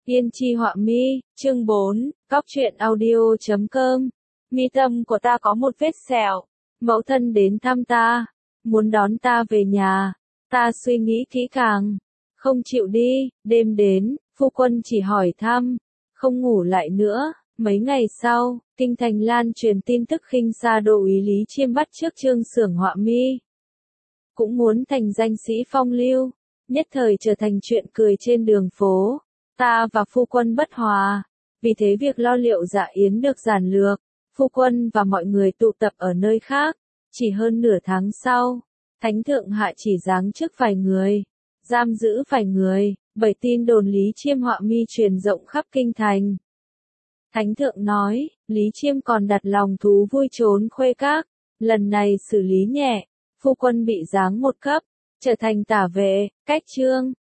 Yên chi họa mi, chương 4, Cóc truyện audio.com. Mi tâm của ta có một vết sẹo. Mẫu thân đến thăm ta, muốn đón ta về nhà. Ta suy nghĩ kỹ càng, không chịu đi. Đêm đến, phu quân chỉ hỏi thăm, không ngủ lại nữa. Mấy ngày sau, kinh thành lan truyền tin tức khinh xa đô úy Lý Chiêm bắt chước Trương Xưởng họa mi. Cũng muốn thành danh sĩ phong lưu, nhất thời trở thành chuyện cười trên đường phố. Ta và phu quân bất hòa, vì thế việc lo liệu dạ yến được giản lược. Phu quân và mọi người tụ tập ở nơi khác. Chỉ hơn nửa tháng sau, Thánh thượng hạ chỉ giáng chức vài người, giam giữ vài người, bởi tin đồn Lý Chiêm họa mi truyền rộng khắp kinh thành. Thánh thượng nói, Lý Chiêm còn đặt lòng thú vui trốn khuê các, lần này xử lý nhẹ, phu quân bị giáng một cấp, trở thành tả vệ, cách trương,